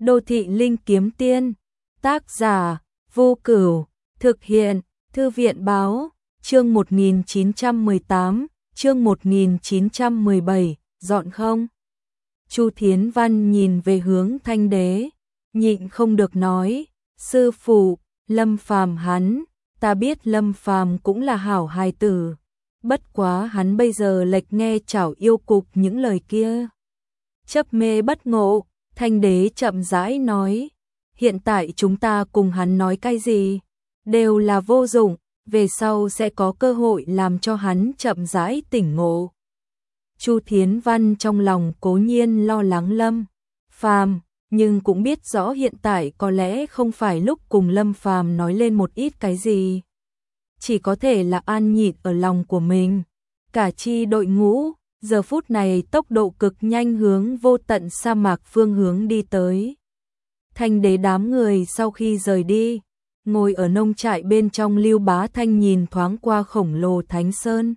Đô thị linh kiếm tiên, tác giả, Vô Cửu, thực hiện, Thư viện báo, chương 1918, chương 1917, dọn không? Chu Thiến Văn nhìn về hướng Thanh Đế, nhịn không được nói, sư phụ, Lâm Phàm hắn, ta biết Lâm Phàm cũng là hảo hài tử, bất quá hắn bây giờ lệch nghe chảo yêu cục những lời kia. Chấp mê bất ngộ, Thanh Đế chậm rãi nói, hiện tại chúng ta cùng hắn nói cái gì, đều là vô dụng, về sau sẽ có cơ hội làm cho hắn chậm rãi tỉnh ngộ. Chu Thiến Văn trong lòng cố nhiên lo lắng Lâm Phàm, nhưng cũng biết rõ hiện tại có lẽ không phải lúc cùng Lâm Phàm nói lên một ít cái gì. Chỉ có thể là an nhịn ở lòng của mình. Cả chi đội ngũ, giờ phút này tốc độ cực nhanh hướng vô tận sa mạc phương hướng đi tới. Thanh Đế đám người sau khi rời đi, ngồi ở nông trại bên trong Lưu Bá Thanh nhìn thoáng qua khổng lồ Thánh Sơn.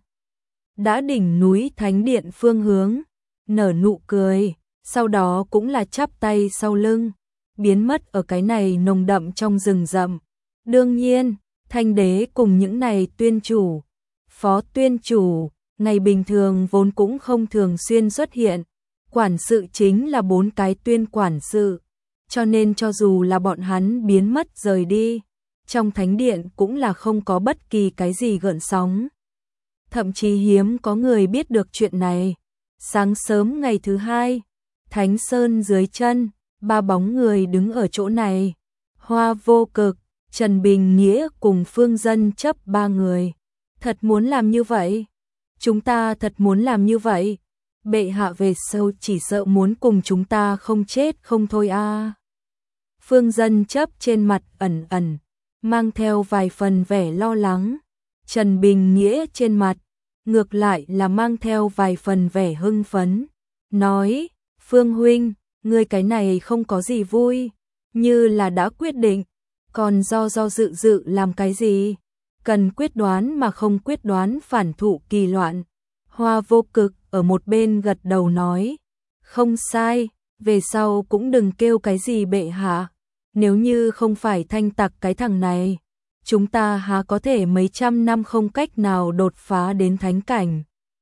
Đã đỉnh núi Thánh Điện phương hướng, nở nụ cười, sau đó cũng là chắp tay sau lưng, biến mất ở cái này nồng đậm trong rừng rậm. Đương nhiên, Thanh Đế cùng những này tuyên chủ, phó tuyên chủ, ngày bình thường vốn cũng không thường xuyên xuất hiện, quản sự chính là 4 cái tuyên quản sự, cho nên cho dù là bọn hắn biến mất rời đi, trong thánh điện cũng là không có bất kỳ cái gì gợn sóng. Thậm chí hiếm có người biết được chuyện này. Sáng sớm ngày thứ 2, Thánh Sơn dưới chân, 3 bóng người đứng ở chỗ này. Hoa Vô Cực, Trần Bình Nghĩa cùng Phương Dân Chấp 3 người. Thật muốn làm như vậy? Chúng ta thật muốn làm như vậy? Bệ hạ về sau chỉ sợ muốn cùng chúng ta không chết không thôi a. Phương Dân Chấp trên mặt ẩn ẩn, mang theo vài phần vẻ lo lắng. Trần Bình Nghĩa trên mặt, ngược lại là mang theo vài phần vẻ hưng phấn. Nói, Phương huynh, ngươi cái này không có gì vui, như là đã quyết định, còn do dự làm cái gì? Cần quyết đoán mà không quyết đoán phản thụ kỳ loạn. Hoa Vô Cực ở một bên gật đầu nói, không sai, về sau cũng đừng kêu cái gì bệ hạ, nếu như không phải Thanh Tặc cái thằng này, chúng ta há có thể mấy trăm năm không cách nào đột phá đến thánh cảnh.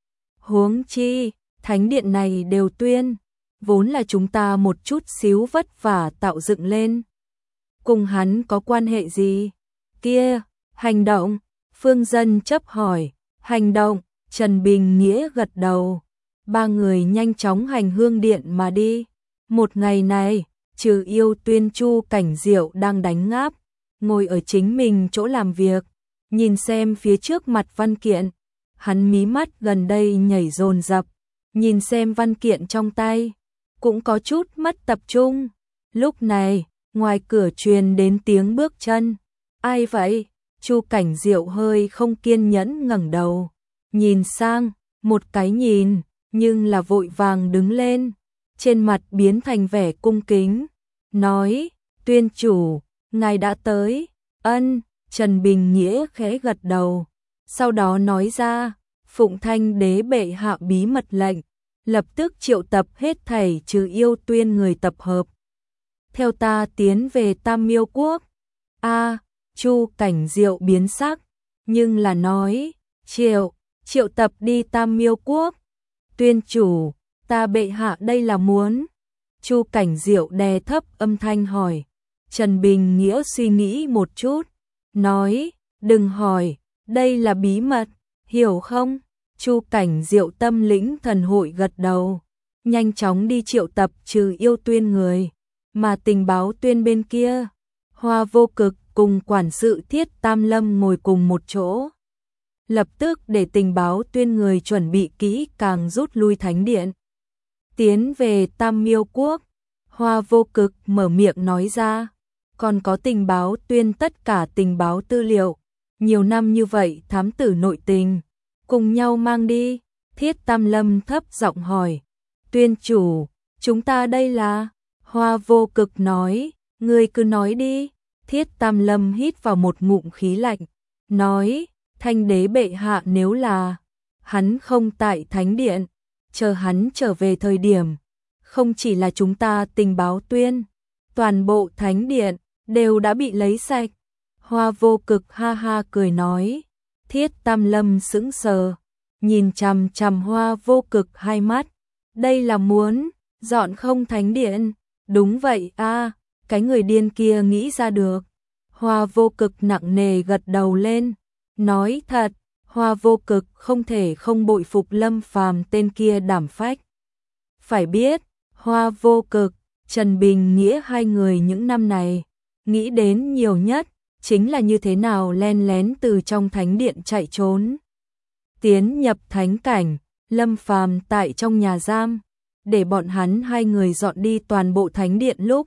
Huống chi, thánh điện này đều tuyên, vốn là chúng ta một chút xíu vất vả tạo dựng lên. Cùng hắn có quan hệ gì? Kia, hành động, Phương Dân Chấp hỏi, hành động, Trần Bình Nghĩa gật đầu. 3 người nhanh chóng hành hương điện mà đi. Một ngày này, trừ yêu tuyên Chu Cảnh Diệu đang đánh ngáp, ngồi ở chính mình chỗ làm việc, nhìn xem phía trước mặt văn kiện. Hắn mí mắt gần đây nhảy dồn dập, nhìn xem văn kiện trong tay, cũng có chút mất tập trung. Lúc này, ngoài cửa truyền đến tiếng bước chân. Ai vậy? Chu Cảnh Diệu hơi không kiên nhẫn ngẩng đầu, nhìn sang, một cái nhìn, nhưng là vội vàng đứng lên, trên mặt biến thành vẻ cung kính, nói, tuyên chủ, ngài đã tới. Ân. Trần Bình Nghĩa khẽ gật đầu, sau đó nói ra, phụng Thanh Đế bệ hạ bí mật lệnh, lập tức triệu tập hết thảy trừ yêu tuyên người tập hợp. Theo ta tiến về Tam Miêu Quốc. Chu Cảnh Diệu biến sắc, nhưng là nói, triệu tập đi Tam Miêu Quốc. Tuyên chủ, ta bệ hạ đây là muốn. Chu Cảnh Diệu đè thấp âm thanh hỏi. Trần Bình Nghĩa suy nghĩ một chút, nói, đừng hỏi, đây là bí mật, hiểu không? Chu Cảnh Diệu tâm lĩnh thần hội gật đầu, nhanh chóng đi triệu tập trừ yêu tuyên người, mà tình báo tuyên bên kia, Hoa Vô Cực cùng quản sự Thiết Tam Lâm ngồi cùng một chỗ. Lập tức để tình báo tuyên người chuẩn bị kỹ càng rút lui thánh điện. Tiến về Tam Miêu Quốc, Hoa Vô Cực mở miệng nói ra, còn có tình báo tuyên tất cả tình báo tư liệu, nhiều năm như vậy thám tử nội tình, cùng nhau mang đi. Thiết Tam Lâm thấp giọng hỏi, tuyên chủ, chúng ta đây là? Hoa Vô Cực nói, ngươi cứ nói đi. Thiết Tam Lâm hít vào một ngụm khí lạnh, nói, Thanh Đế bệ hạ nếu là hắn không tại thánh điện, chờ hắn trở về thời điểm, không chỉ là chúng ta tình báo tuyên, toàn bộ thánh điện đều đã bị lấy sạch. Hoa Vô Cực ha ha cười nói. Thiết Tam Lâm sững sờ, nhìn chằm chằm Hoa Vô Cực hai mắt. Đây là muốn dọn không thánh điện? Đúng vậy a, cái người điên kia nghĩ ra được. Hoa Vô Cực nặng nề gật đầu lên, nói thật, Hoa Vô Cực không thể không bội phục Lâm Phàm tên kia đảm phách. Phải biết, Hoa Vô Cực, Trần Bình Nghĩa hai người những năm này, nghĩ đến nhiều nhất, chính là như thế nào len lén từ trong thánh điện chạy trốn. Tiến nhập thánh cảnh, Lâm Phàm tại trong nhà giam, để bọn hắn hai người dọn đi toàn bộ thánh điện lúc.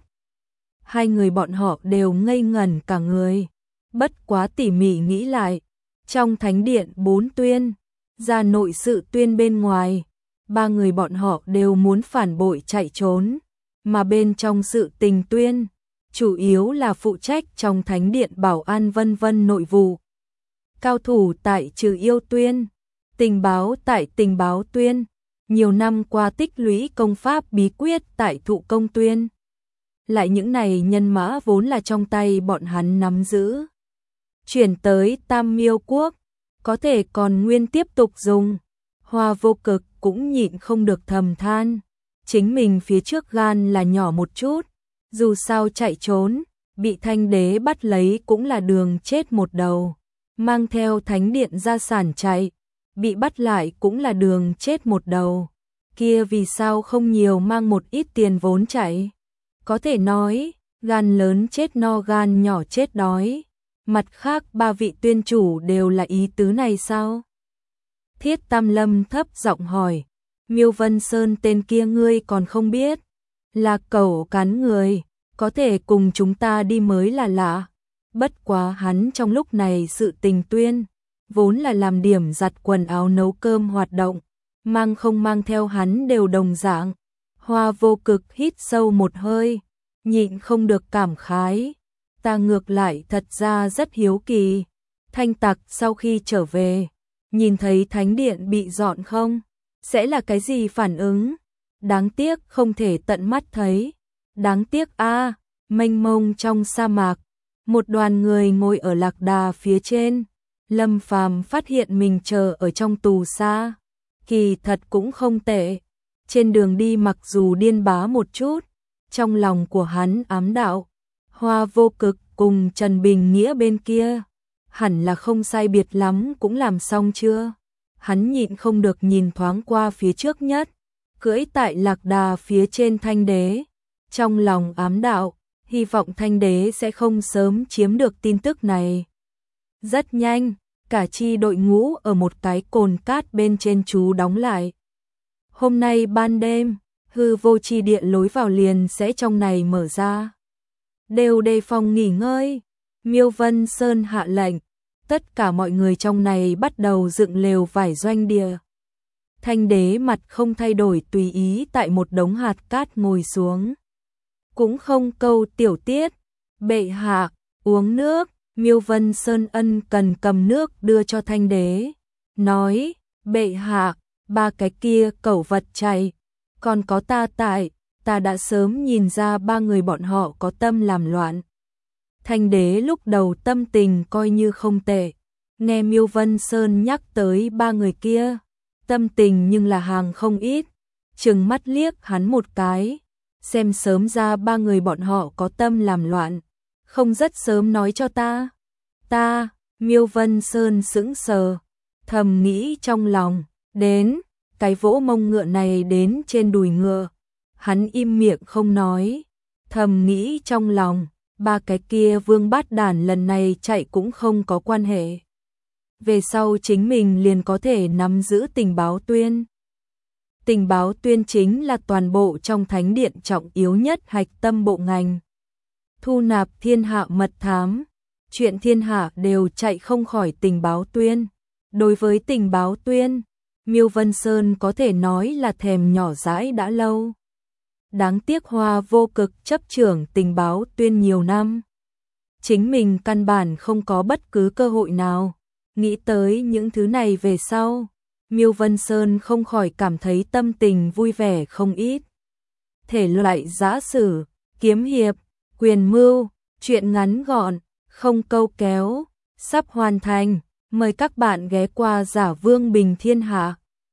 Hai người bọn họ đều ngây ngẩn cả người, bất quá tỉ mỉ nghĩ lại. Trong thánh điện 4 tuyên, ra nội sự tuyên bên ngoài, 3 người bọn họ đều muốn phản bội chạy trốn, mà bên trong sự tình tuyên, chủ yếu là phụ trách trong thánh điện bảo an vân vân nội vụ. Cao thủ tại Trừ Yêu tuyên, tình báo tại tình báo tuyên, nhiều năm qua tích lũy công pháp bí quyết tại Thụ Công tuyên. Lại những này nhân mã vốn là trong tay bọn hắn nắm giữ. Chuyển tới Tam Miêu Quốc, có thể còn nguyên tiếp tục dùng. Hoa Vô Cực cũng nhịn không được thầm than, chính mình phía trước gan là nhỏ một chút, dù sao chạy trốn, bị Thanh Đế bắt lấy cũng là đường chết một đầu, mang theo thánh điện gia sản chạy, bị bắt lại cũng là đường chết một đầu, kia vì sao không nhiều mang một ít tiền vốn chạy. Có thể nói, gan lớn chết no gan nhỏ chết đói. Mặt khác 3 vị tuyên chủ đều là ý tứ này sao? Thiết Tam Lâm thấp giọng hỏi. Miêu Vân Sơn tên kia ngươi còn không biết. Là cẩu cắn người, có thể cùng chúng ta đi mới là lạ. Bất quá hắn trong lúc này sự tình tuyên, vốn là làm điểm giặt quần áo nấu cơm hoạt động, mang không mang theo hắn đều đồng dạng. Hoa Vô Cực hít sâu một hơi, nhịn không được cảm khái. Ta ngược lại thật ra rất hiếu kỳ, Thanh Tặc sau khi trở về, nhìn thấy thánh điện bị dọn không, sẽ là cái gì phản ứng? Đáng tiếc không thể tận mắt thấy. Đáng tiếc a, mênh mông trong sa mạc, một đoàn người ngồi ở lạc đà phía trên. Lâm Phàm phát hiện mình chờ ở trong tù xa, kỳ thật cũng không tệ. Trên đường đi mặc dù điên bá một chút, trong lòng của hắn ám đạo, Hoa Vô Cực cùng Trần Bình Nghĩa bên kia, hẳn là không sai biệt lắm cũng làm xong chưa? Hắn nhịn không được nhìn thoáng qua phía trước nhất, cưỡi tại lạc đà phía trên Thanh Đế. Trong lòng ám đạo, hy vọng Thanh Đế sẽ không sớm chiếm được tin tức này. Rất nhanh, cả chi đội ngũ ở một cái cồn cát bên trên trú đóng lại. Hôm nay ban đêm, hư vô chi địa lối vào liền sẽ trong này mở ra. Đều đề phòng nghỉ ngơi. Miêu Vân Sơn hạ lệnh, tất cả mọi người trong này bắt đầu dựng lều vải doanh địa. Thanh Đế mặt không thay đổi tùy ý tại một đống hạt cát ngồi xuống. Cũng không câu tiểu tiết. Bệ hạ, uống nước. Miêu Vân Sơn ân cần cầm nước đưa cho Thanh Đế. Nói, bệ hạ, 3 cái kia cẩu vật chạy. Còn có ta tại, ta đã sớm nhìn ra 3 người bọn họ có tâm làm loạn. Thanh Đế lúc đầu tâm tình coi như không tệ. Nghe Miêu Vân Sơn nhắc tới 3 người kia, tâm tình nhưng là hàng không ít. Trừng mắt liếc hắn một cái, xem sớm ra 3 người bọn họ có tâm làm loạn. Không rất sớm nói cho ta. Ta, Miêu Vân Sơn sững sờ, thầm nghĩ trong lòng, đến, cái vỗ mông ngựa này đến trên đùi ngựa. Hắn im miệng không nói, thầm nghĩ trong lòng, 3 cái kia vương bát đản lần này chạy cũng không có quan hệ. Về sau chính mình liền có thể nắm giữ tình báo tuyên. Tình báo tuyên chính là toàn bộ trong thánh điện trọng yếu nhất hạch tâm bộ ngành. Thu nạp thiên hạ mật thám, chuyện thiên hạ đều chạy không khỏi tình báo tuyên. Đối với tình báo tuyên, Miêu Vân Sơn có thể nói là thèm nhỏ dãi đã lâu. Đáng tiếc Hoa Vô Cực chấp trưởng tình báo tuyên nhiều năm. Chính mình căn bản không có bất cứ cơ hội nào. Nghĩ tới những thứ này về sau, Miêu Vân Sơn không khỏi cảm thấy tâm tình vui vẻ không ít. Thể loại giã sử, kiếm hiệp, Quyền mưu, chuyện ngắn gọn, không câu kéo, sắp hoàn thành. Mời các bạn ghé qua Giả Vương Bình Thiên Hạ.